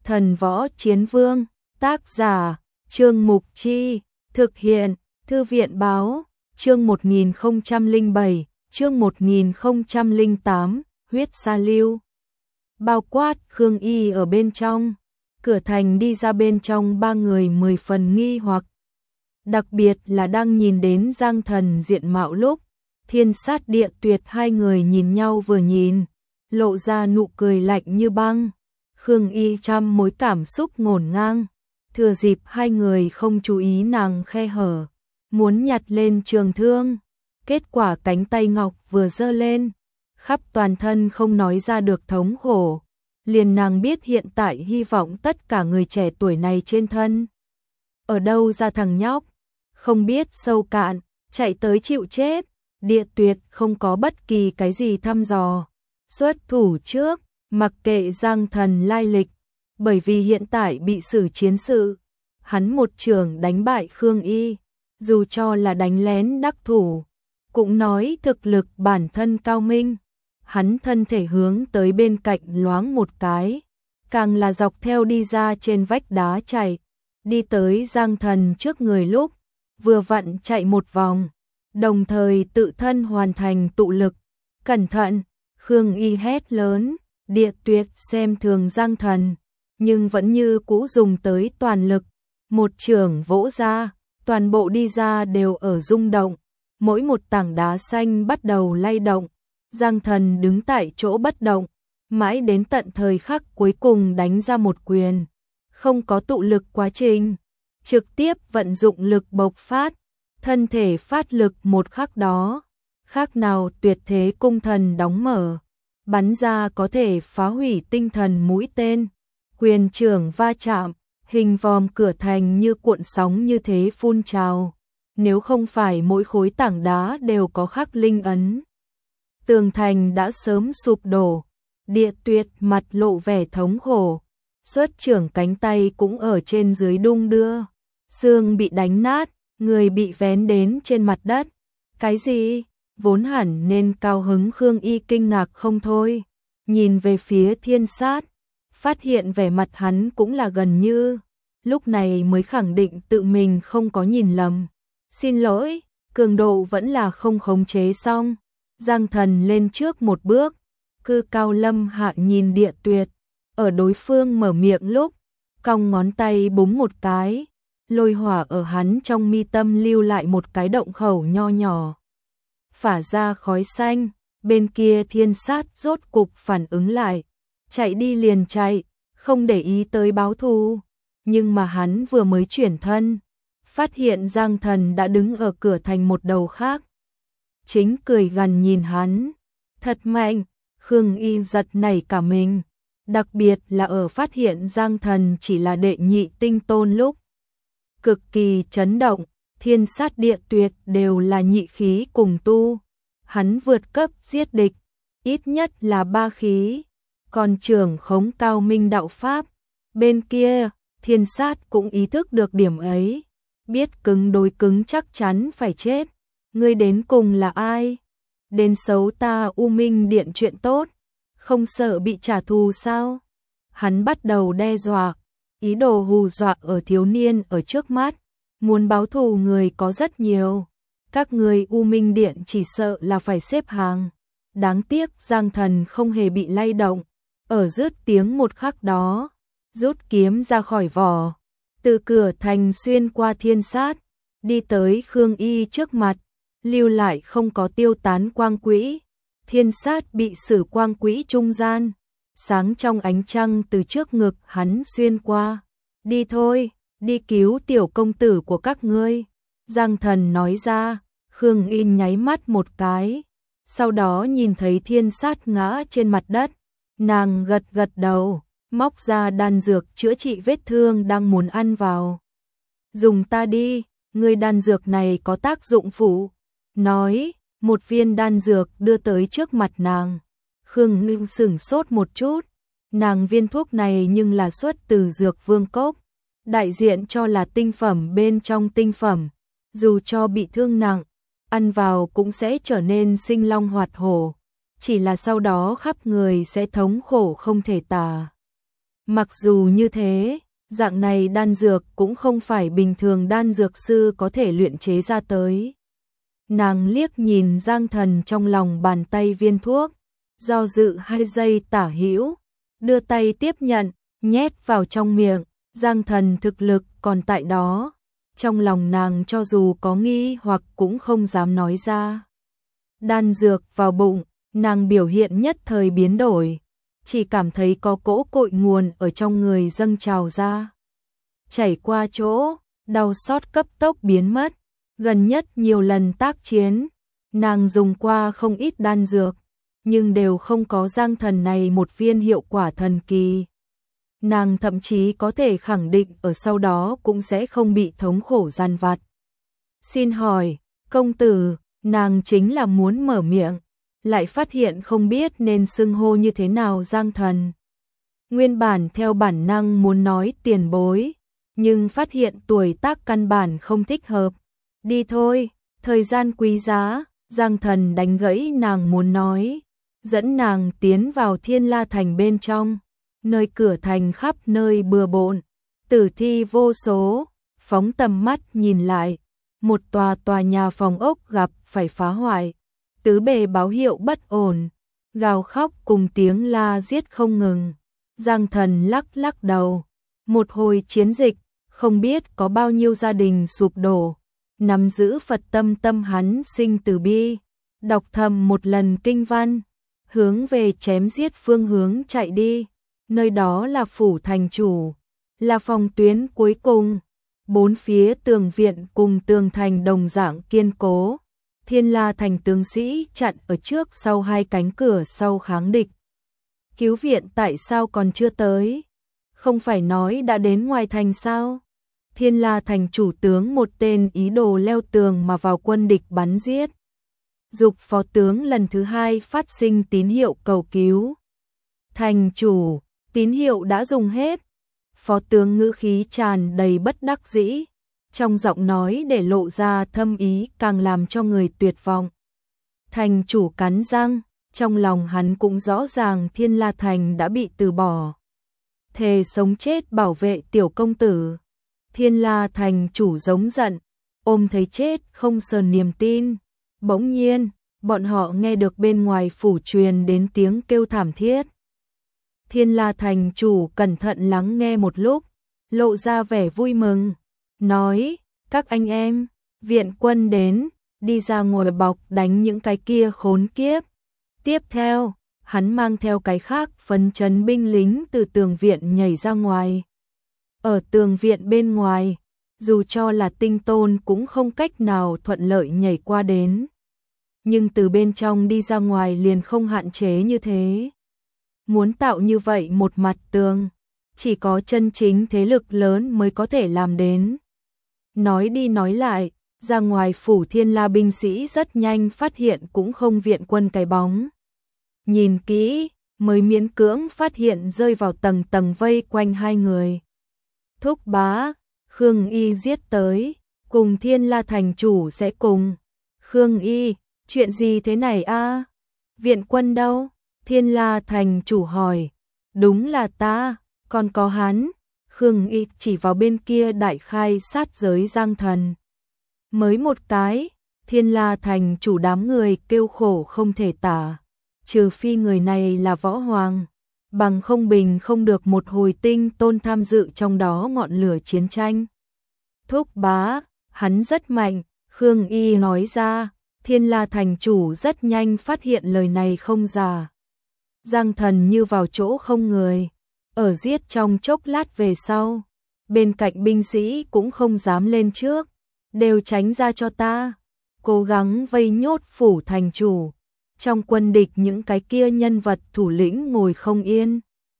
Thần võ chiến vương, tác giả, Trương Mục Chi, thực hiện, Thư viện báo, chương 1007, chương 1008, huyết sa lưu. Bao quát Khương Y ở bên trong, cửa thành đi ra bên trong ba người 10 phần nghi hoặc. Đặc biệt là đang nhìn đến Giang Thần diện mạo lúc, Thiên Sát Địa Tuyệt hai người nhìn nhau vừa nhìn, lộ ra nụ cười lạnh như băng. Khương Y trăm mối cảm xúc ngổn ngang, thừa dịp hai người không chú ý nàng khe hở, muốn nhặt lên trường thương, kết quả cánh tay ngọc vừa giơ lên, khắp toàn thân không nói ra được thống khổ, liền nàng biết hiện tại hy vọng tất cả người trẻ tuổi này trên thân. Ở đâu ra thằng nhóc, không biết sâu cạn, chạy tới chịu chết. Địa Tuyệt không có bất kỳ cái gì thăm dò, xuất thủ trước, mặc kệ Giang Thần lai lịch, bởi vì hiện tại bị xử chiến sự, hắn một trường đánh bại Khương Y, dù cho là đánh lén đắc thủ, cũng nói thực lực bản thân cao minh. Hắn thân thể hướng tới bên cạnh loáng một cái, càng là dọc theo đi ra trên vách đá chạy, đi tới Giang Thần trước người lúc, vừa vặn chạy một vòng, đồng thời tự thân hoàn thành tụ lực. Cẩn thận, Khương Y hét lớn. Địa Tuyệt xem thường Giang Thần, nhưng vẫn như cũ dùng tới toàn lực, một chưởng vỗ ra, toàn bộ đi ra đều ở rung động, mỗi một tảng đá xanh bắt đầu lay động. Giang Thần đứng tại chỗ bất động, mãi đến tận thời khắc cuối cùng đánh ra một quyền, không có tụ lực quá trình, trực tiếp vận dụng lực bộc phát, thân thể phát lực một khắc đó, khác nào tuyệt thế cung thần đóng mở, bắn ra có thể phá hủy tinh thần mũi tên, quyền trưởng va chạm, hình vòm cửa thành như cuộn sóng như thế phun trào, nếu không phải mỗi khối tảng đá đều có khắc linh ấn, tường thành đã sớm sụp đổ. Địa Tuyệt mặt lộ vẻ thống khổ, xuất trưởng cánh tay cũng ở trên dưới đung đưa, xương bị đánh nát, người bị vén đến trên mặt đất. Cái gì? Vốn hẳn nên cao hứng Khương Y kinh ngạc không thôi, nhìn về phía Thiên Sát, phát hiện vẻ mặt hắn cũng là gần như, lúc này mới khẳng định tự mình không có nhìn lầm. Xin lỗi, cường độ vẫn là không khống chế xong. Giang Thần lên trước một bước, cư cao lâm hạ nhìn Địa Tuyệt, ở đối phương mở miệng lúc, cong ngón tay búng một cái, lôi hỏa ở hắn trong mi tâm lưu lại một cái động khẩu nho nhỏ, phả ra khói xanh. Bên kia Thiên Sát rốt cục phản ứng lại, chạy đi liền chạy, không để ý tới báo thù. Nhưng mà hắn vừa mới chuyển thân, phát hiện Giang Thần đã đứng ở cửa thành một đầu khác, chính cười gằn nhìn hắn. Thật mạnh. Khương Y giật nảy cả mình, đặc biệt là ở phát hiện Giang Thần chỉ là đệ nhị tinh tôn lúc, cực kỳ chấn động. Thiên Sát Địa Tuyệt đều là nhị khí cùng tu, hắn vượt cấp giết địch, ít nhất là 3 khí, còn trưởng khống cao minh đạo pháp. Bên kia, Thiên Sát cũng ý thức được điểm ấy, biết cứng đối cứng chắc chắn phải chết. Ngươi đến cùng là ai? Đến xấu ta U Minh Điện chuyện tốt, không sợ bị trả thù sao? Hắn bắt đầu đe dọa, ý đồ hù dọa ở thiếu niên ở trước mắt. Muốn báo thù người có rất nhiều, các người U Minh Điện chỉ sợ là phải xếp hàng. Đáng tiếc Giang Thần không hề bị lay động, ở rứt tiếng một khắc đó, rút kiếm ra khỏi vỏ, từ cửa thành xuyên qua Thiên Sát, đi tới Khương Y trước mặt, lưu lại không có tiêu tán quang quỹ. Thiên Sát bị xử quang quỹ trung gian, sáng trong ánh trăng từ trước ngực hắn xuyên qua. Đi thôi, đi cứu tiểu công tử của các ngươi. Giang Thần nói ra. Khương Y nháy mắt một cái, sau đó nhìn thấy Thiên Sát ngã trên mặt đất, nàng gật gật đầu, móc ra đan dược chữa trị vết thương đang muốn ăn vào. Dùng ta đi, ngươi đan dược này có tác dụng phụ. Nói, một viên đan dược đưa tới trước mặt nàng. Khương Y sửng sốt một chút, nàng viên thuốc này nhưng là xuất từ Dược Vương Cốc, đại diện cho là tinh phẩm bên trong tinh phẩm, dù cho bị thương nặng, ăn vào cũng sẽ trở nên sinh long hoạt hổ, chỉ là sau đó khắp người sẽ thống khổ không thể tả. Mặc dù như thế, dạng này đan dược cũng không phải bình thường đan dược sư có thể luyện chế ra tới. Nàng liếc nhìn Giang Thần trong lòng bàn tay viên thuốc, do dự 2 giây tả hữu, đưa tay tiếp nhận, nhét vào trong miệng. Giang Thần thực lực còn tại đó, trong lòng nàng cho dù có nghi hoặc cũng không dám nói ra. Đan dược vào bụng, nàng biểu hiện nhất thời biến đổi, chỉ cảm thấy có cỗ cội nguồn ở trong người dâng trào ra. Chảy qua chỗ, đau xót cấp tốc biến mất. Gần nhất nhiều lần tác chiến, nàng dùng qua không ít đan dược, nhưng đều không có Giang Thần này một viên hiệu quả thần kỳ. Nàng thậm chí có thể khẳng định ở sau đó cũng sẽ không bị thống khổ gian vặt. Xin hỏi, công tử, nàng chính là muốn mở miệng, lại phát hiện không biết nên xưng hô như thế nào Giang Thần. Nguyên bản theo bản năng muốn nói tiền bối, nhưng phát hiện tuổi tác căn bản không thích hợp. Đi thôi, thời gian quý giá, Giang Thần đánh gãy nàng muốn nói, dẫn nàng tiến vào Thiên La Thành bên trong, nơi cửa thành khắp nơi bừa bộn, tử thi vô số, phóng tầm mắt nhìn lại, một tòa nhà phòng ốc gặp phải phá hoại, tứ bề báo hiệu bất ổn, gào khóc cùng tiếng la giết không ngừng. Giang Thần lắc lắc đầu, một hồi chiến dịch, không biết có bao nhiêu gia đình sụp đổ. Nắm giữ Phật tâm tâm hắn sinh từ bi, đọc thầm một lần kinh văn, hướng về chém giết phương hướng chạy đi, nơi đó là phủ thành chủ, là phòng tuyến cuối cùng, 4 phía tường viện cùng tường thành đồng dạng kiên cố, Thiên La Thành tướng sĩ chặn ở trước sau 2 cánh cửa sau kháng địch. Cứu viện tại sao còn chưa tới? Không phải nói đã đến ngoài thành sao? Thiên La Thành chủ tướng một tên ý đồ leo tường mà vào quân địch bắn giết. Dục phó tướng lần thứ 2 phát sinh tín hiệu cầu cứu. Thành chủ, tín hiệu đã dùng hết. Phó tướng ngữ khí tràn đầy bất đắc dĩ, trong giọng nói để lộ ra thâm ý càng làm cho người tuyệt vọng. Thành chủ cắn răng, trong lòng hắn cũng rõ ràng Thiên La Thành đã bị từ bỏ. Thề sống chết bảo vệ tiểu công tử. Thiên La Thành chủ giống giận, ôm thấy chết không sờn niềm tin. Bỗng nhiên, bọn họ nghe được bên ngoài phủ truyền đến tiếng kêu thảm thiết. Thiên La Thành chủ cẩn thận lắng nghe một lúc, lộ ra vẻ vui mừng, nói, các anh em, viện quân đến, đi ra ngoài bọc đánh những cái kia khốn kiếp. Tiếp theo, hắn mang theo cái khác phấn chấn binh lính từ tường viện nhảy ra ngoài. Ở tường viện bên ngoài, dù cho là tinh tôn cũng không cách nào thuận lợi nhảy qua đến. Nhưng từ bên trong đi ra ngoài liền không hạn chế như thế. Muốn tạo như vậy một mặt tường, chỉ có chân chính thế lực lớn mới có thể làm đến. Nói đi nói lại, ra ngoài phủ Thiên La binh sĩ rất nhanh phát hiện cũng không viện quân cái bóng. Nhìn kỹ, mới miễn cưỡng phát hiện rơi vào tầng tầng vây quanh 2 người. Thúc bá, Khương Y giết tới, cùng Thiên La thành chủ sẽ cùng. Khương Y, chuyện gì thế này a? Viện quân đâu? Thiên La thành chủ hỏi. Đúng là ta, còn có hắn. Khương Y chỉ vào bên kia đại khai sát giới Giang Thần. Mới một cái, Thiên La thành chủ đám người kêu khổ không thể tả. Trừ phi người này là võ hoàng, bằng không bình không được một hồi tinh tôn tham dự trong đó ngọn lửa chiến tranh. Thúc bá, hắn rất mạnh, Khương Y nói ra. Thiên La thành chủ rất nhanh phát hiện lời này không giả. Giang Thần như vào chỗ không người, ở giết trong chốc lát về sau, bên cạnh binh sĩ cũng không dám lên trước, đều tránh ra cho ta, cố gắng vây nhốt phủ thành chủ. Trong quân địch những cái kia nhân vật thủ lĩnh ngồi không yên.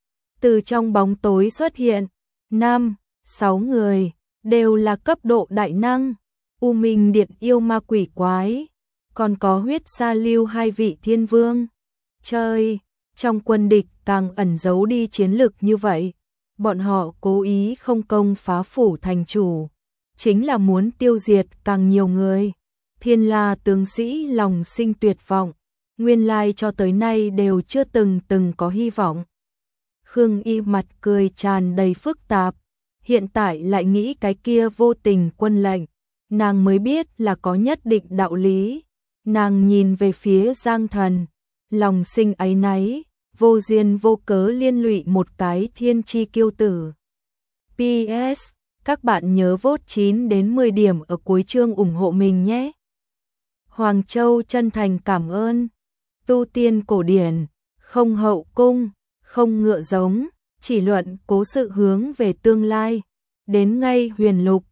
Từ trong bóng tối xuất hiện 5, 6 người, đều là cấp độ đại năng, U Minh Điện yêu ma quỷ quái, còn có Huyết Sa Lưu 2 vị thiên vương. Chơi, trong quân địch càng ẩn giấu đi chiến lực như vậy, bọn họ cố ý không công phá phủ thành chủ, chính là muốn tiêu diệt càng nhiều người. Thiên La tướng sĩ lòng sinh tuyệt vọng, nguyên lai cho tới nay đều chưa từng có hy vọng. Khương Y mặt cười tràn đầy phức tạp, hiện tại lại nghĩ cái kia vô tình quân lệnh, nàng mới biết là có nhất định đạo lý. Nàng nhìn về phía Giang Thần, lòng sinh áy náy, vô duyên vô cớ liên lụy một cái thiên chi kiêu tử. PS, các bạn nhớ vote 9 đến 10 điểm ở cuối chương ủng hộ mình nhé. Hoàng Châu chân thành cảm ơn. Tu tiên cổ điển, không hậu cung, không ngựa giống, chỉ luận cố sự hướng về tương lai. Đến ngay huyền lục,